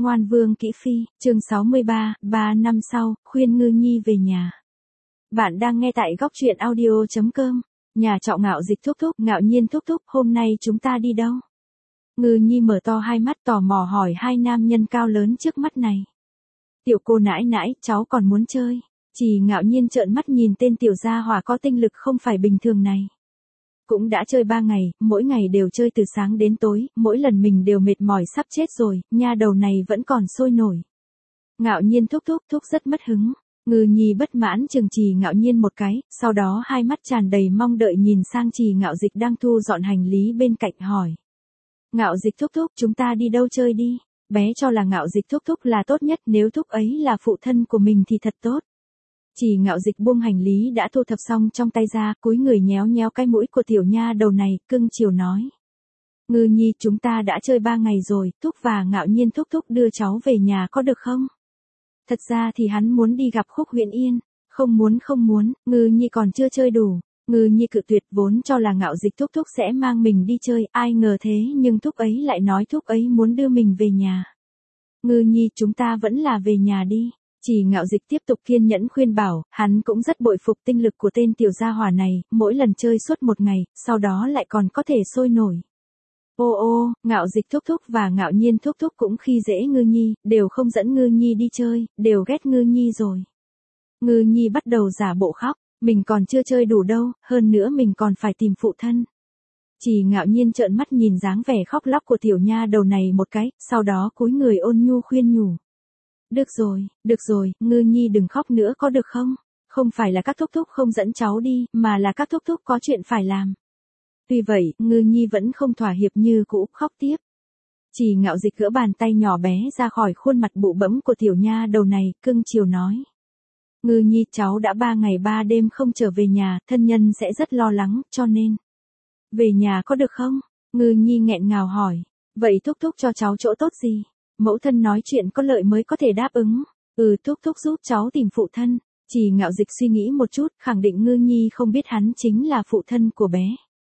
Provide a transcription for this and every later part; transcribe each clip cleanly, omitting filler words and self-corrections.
Ngoan Vương Kỹ Phi, chương 63, 3 năm sau, khuyên Ngư Nhi về nhà. Bạn đang nghe tại góc truyện audio.com. Nhà trọ Ngạo Dịch thúc thúc, Ngạo Nhiên thúc thúc, hôm nay chúng ta đi đâu? Ngư Nhi mở to hai mắt tò mò hỏi hai nam nhân cao lớn trước mắt này. Tiểu cô nãi nãi, cháu còn muốn chơi. Chỉ Ngạo Nhiên trợn mắt nhìn tên tiểu gia hỏa có tinh lực không phải bình thường này. Cũng đã chơi 3 ngày, mỗi ngày đều chơi từ sáng đến tối, mỗi lần mình đều mệt mỏi sắp chết rồi, nha đầu này vẫn còn sôi nổi. Ngạo Nhiên thúc thúc rất mất hứng. Ngư Nhi bất mãn chừng Trì Ngạo Nhiên một cái, sau đó hai mắt tràn đầy mong đợi nhìn sang Trì Ngạo Dịch đang thu dọn hành lý bên cạnh hỏi. Ngạo Dịch thúc thúc, chúng ta đi đâu chơi đi? Bé cho là Ngạo Dịch thúc thúc là tốt nhất, nếu thúc ấy là phụ thân của mình thì thật tốt. Trì Ngạo Dịch buông hành lý đã thu thập xong trong tay ra, cúi người nhéo nhéo cái mũi của tiểu nha đầu này, cưng chiều nói. Ngư Nhi, chúng ta đã chơi 3 ngày rồi, thúc và Ngạo Nhiên thúc thúc đưa cháu về nhà có được không? Thật ra thì hắn muốn đi gặp Khúc Huyền Yên. Không muốn, Ngư Nhi còn chưa chơi đủ. Ngư Nhi cự tuyệt, vốn cho là Ngạo Dịch thúc thúc sẽ mang mình đi chơi, ai ngờ thế nhưng thúc ấy lại nói thúc ấy muốn đưa mình về nhà. Ngư Nhi, chúng ta vẫn là về nhà đi. Chỉ Ngạo Dịch tiếp tục kiên nhẫn khuyên bảo, hắn cũng rất bội phục tinh lực của tên tiểu gia hỏa này, mỗi lần chơi suốt một ngày, sau đó lại còn có thể sôi nổi. Ô, Ngạo Dịch thúc thúc và Ngạo Nhiên thúc thúc cũng khi dễ Ngư Nhi, đều không dẫn Ngư Nhi đi chơi, đều ghét Ngư Nhi rồi. Ngư Nhi bắt đầu giả bộ khóc, mình còn chưa chơi đủ đâu, hơn nữa mình còn phải tìm phụ thân. Chỉ Ngạo Nhiên trợn mắt nhìn dáng vẻ khóc lóc của tiểu nha đầu này một cái, sau đó cúi người ôn nhu khuyên nhủ. Được rồi, Ngư Nhi đừng khóc nữa có được không? Không phải là các thúc thúc không dẫn cháu đi, mà là các thúc thúc có chuyện phải làm. Tuy vậy, Ngư Nhi vẫn không thỏa hiệp như cũ, khóc tiếp. Chỉ Ngạo Dịch gỡ bàn tay nhỏ bé ra khỏi khuôn mặt bụ bẫm của tiểu nha đầu này, cưng chiều nói. Ngư Nhi, cháu đã 3 ngày 3 đêm không trở về nhà, thân nhân sẽ rất lo lắng, cho nên. Về nhà có được không? Ngư Nhi nghẹn ngào hỏi. Vậy thúc thúc cho cháu chỗ tốt gì? Mẫu thân nói chuyện có lợi mới có thể đáp ứng. Thúc thúc giúp cháu tìm phụ thân. Chỉ Ngạo Dịch suy nghĩ một chút, khẳng định Ngư Nhi không biết hắn chính là phụ thân của bé.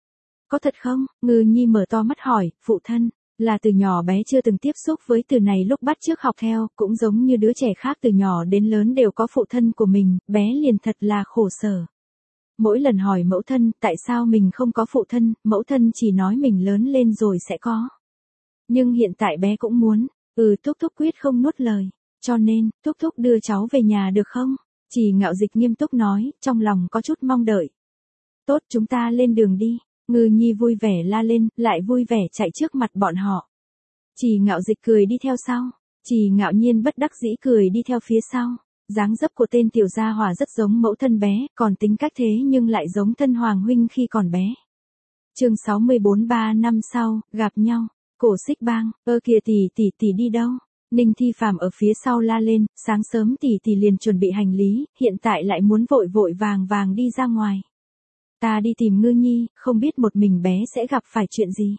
Có thật không? Ngư Nhi mở to mắt hỏi, phụ thân, là từ nhỏ bé chưa từng tiếp xúc với từ này lúc bắt chước học theo, cũng giống như đứa trẻ khác từ nhỏ đến lớn đều có phụ thân của mình, bé liền thật là khổ sở. Mỗi lần hỏi mẫu thân, tại sao mình không có phụ thân, mẫu thân chỉ nói mình lớn lên rồi sẽ có. Nhưng hiện tại bé cũng muốn, thúc thúc quyết không nuốt lời, cho nên, thúc thúc đưa cháu về nhà được không? Chỉ Ngạo Dịch nghiêm túc nói, trong lòng có chút mong đợi. Tốt, chúng ta lên đường đi. Ngư Nhi vui vẻ la lên, lại vui vẻ chạy trước mặt bọn họ. Chỉ Ngạo Dịch cười đi theo sau. Chỉ Ngạo Nhiên bất đắc dĩ cười đi theo phía sau. Dáng dấp của tên tiểu gia hỏa rất giống mẫu thân bé, còn tính cách thế nhưng lại giống thân Hoàng huynh khi còn bé. Chương 64 3 năm sau, gặp nhau. Cổ Xích Bang, kìa tỷ đi đâu? Ninh Thi Phàm ở phía sau la lên, sáng sớm tỷ liền chuẩn bị hành lý, hiện tại lại muốn vội vàng đi ra ngoài. Ta đi tìm Ngư Nhi, không biết một mình bé sẽ gặp phải chuyện gì.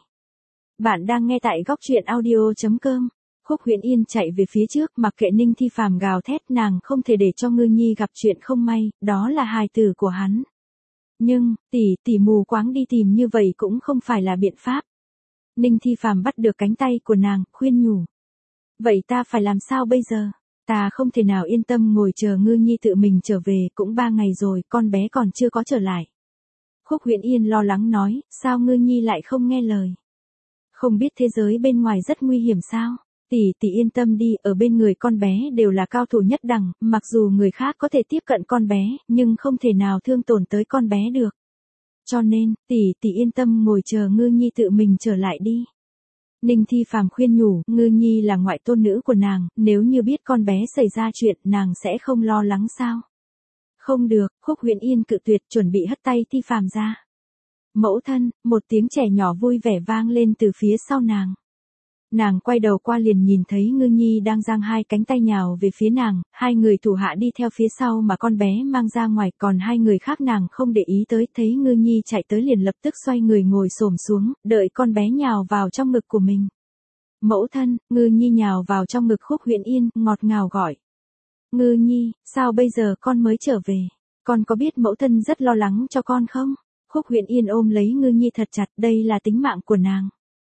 Bạn đang nghe tại góc truyện audio.com. Khúc Huyền Yên chạy về phía trước, mặc kệ Ninh Thi Phàm gào thét, nàng không thể để cho Ngư Nhi gặp chuyện không may, đó là hài tử của hắn. Nhưng, tỷ mù quáng đi tìm như vậy cũng không phải là biện pháp. Ninh Thi Phàm bắt được cánh tay của nàng, khuyên nhủ. Vậy ta phải làm sao bây giờ? Ta không thể nào yên tâm ngồi chờ Ngư Nhi tự mình trở về, cũng 3 ngày rồi, con bé còn chưa có trở lại. Khúc Huyền Yên lo lắng nói, sao Ngư Nhi lại không nghe lời? Không biết thế giới bên ngoài rất nguy hiểm sao? Tỷ yên tâm đi, ở bên người con bé đều là cao thủ nhất đẳng, mặc dù người khác có thể tiếp cận con bé, nhưng không thể nào thương tổn tới con bé được. Cho nên, tỷ yên tâm ngồi chờ Ngư Nhi tự mình trở lại đi. Ninh Thi Phàm khuyên nhủ, Ngư Nhi là ngoại tôn nữ của nàng, nếu như biết con bé xảy ra chuyện, nàng sẽ không lo lắng sao? Không được, Khúc Huyền Yên cự tuyệt, chuẩn bị hất tay Thi Phàm ra. Mẫu thân, một tiếng trẻ nhỏ vui vẻ vang lên từ phía sau nàng. Nàng quay đầu qua liền nhìn thấy Ngư Nhi đang giang hai cánh tay nhào về phía nàng, hai người thủ hạ đi theo phía sau mà con bé mang ra ngoài, còn hai người khác nàng không để ý tới, thấy Ngư Nhi chạy tới liền lập tức xoay người ngồi xổm xuống, đợi con bé nhào vào trong ngực của mình. Mẫu thân, Ngư Nhi nhào vào trong ngực Khúc Huyền Yên, ngọt ngào gọi. Ngư Nhi, sao bây giờ con mới trở về? Con có biết mẫu thân rất lo lắng cho con không? Khúc Huyền Yên ôm lấy Ngư Nhi thật chặt, đây là tính mạng của nàng.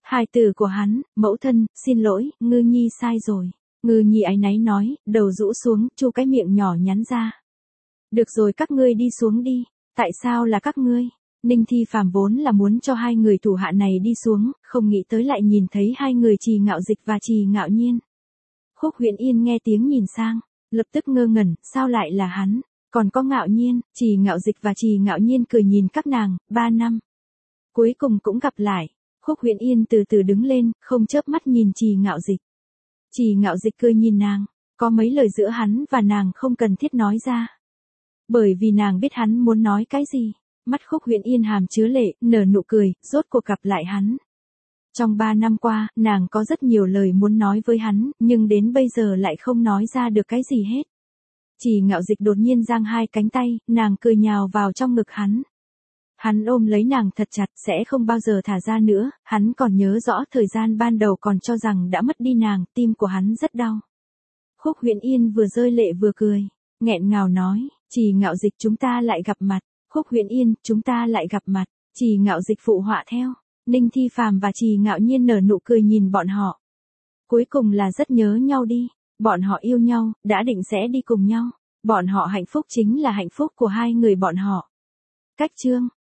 Hài tử của hắn, mẫu thân, xin lỗi, Ngư Nhi sai rồi. Ngư Nhi áy náy nói, đầu rũ xuống, chu cái miệng nhỏ nhắn ra. Được rồi các ngươi đi xuống đi. Tại sao là các ngươi? Ninh Thi Phàm vốn là muốn cho hai người thủ hạ này đi xuống, không nghĩ tới lại nhìn thấy hai người Trì Ngạo Dịch và Trì Ngạo Nhiên. Khúc Huyễn Yên nghe tiếng nhìn sang, lập tức ngơ ngẩn, sao lại là hắn? Còn có Ngạo Nhiên, Trì Ngạo Dịch và Trì Ngạo Nhiên cười nhìn các nàng, 3 năm. Cuối cùng cũng gặp lại. Khúc Huyễn Yên từ từ đứng lên, không chớp mắt nhìn Trì Ngạo Dịch. Trì Ngạo Dịch cười nhìn nàng, có mấy lời giữa hắn và nàng không cần thiết nói ra. Bởi vì nàng biết hắn muốn nói cái gì. Mắt Khúc Huyễn Yên hàm chứa lệ, nở nụ cười, rốt cuộc gặp lại hắn. Trong 3 năm qua, nàng có rất nhiều lời muốn nói với hắn, nhưng đến bây giờ lại không nói ra được cái gì hết. Trì Ngạo Dịch đột nhiên giang hai cánh tay, nàng cười nhào vào trong ngực hắn. Hắn ôm lấy nàng thật chặt, sẽ không bao giờ thả ra nữa, hắn còn nhớ rõ thời gian ban đầu còn cho rằng đã mất đi nàng, tim của hắn rất đau. Khúc Huyễn Yên vừa rơi lệ vừa cười, nghẹn ngào nói, Trì Ngạo Dịch chúng ta lại gặp mặt. Khúc Huyễn Yên, chúng ta lại gặp mặt. Trì Ngạo Dịch phụ họa theo. Ninh Thi Phàm và Trì Ngạo Nhiên nở nụ cười nhìn bọn họ. Cuối cùng là rất nhớ nhau đi. Bọn họ yêu nhau, đã định sẽ đi cùng nhau. Bọn họ hạnh phúc chính là hạnh phúc của hai người bọn họ. Cách chương